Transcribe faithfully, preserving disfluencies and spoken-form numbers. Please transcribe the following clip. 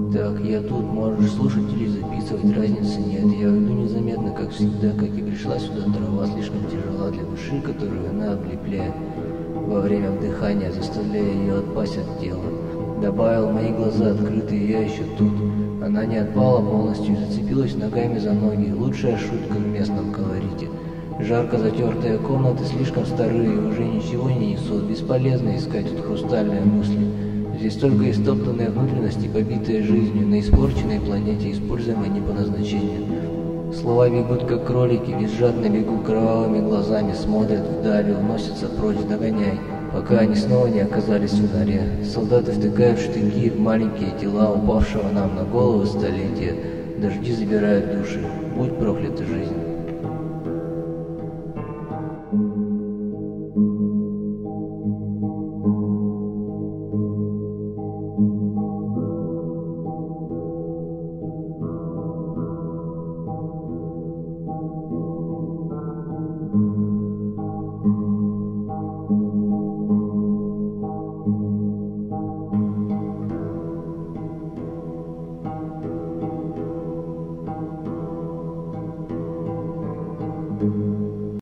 Так, я тут, можешь слушать или записывать, разницы нет. Я уйду незаметно, как всегда, как и пришла сюда. Трава слишком тяжела для души, которую она облепляет во время вдыхания, заставляя ее отпасть от тела. Добавил, мои глаза открыты, и я еще тут. Она не отпала полностью и зацепилась ногами за ноги. Лучшая шутка в местном колорите. Жарко затертые комнаты слишком старые, уже ничего не несут. Бесполезно искать тут хрустальные мысли. Здесь только истоптанные внутренности, побитые жизнью, на испорченной планете, используемой не по назначению. Слова бегут, как кролики, визжат на бегу кровавыми глазами, смотрят вдаль, уносятся прочь, догоняй, пока они снова не оказались в норе. Солдаты втыкают штыки в маленькие тела упавшего нам на головы столетия. Дожди забирают души. Будь проклята жизнь.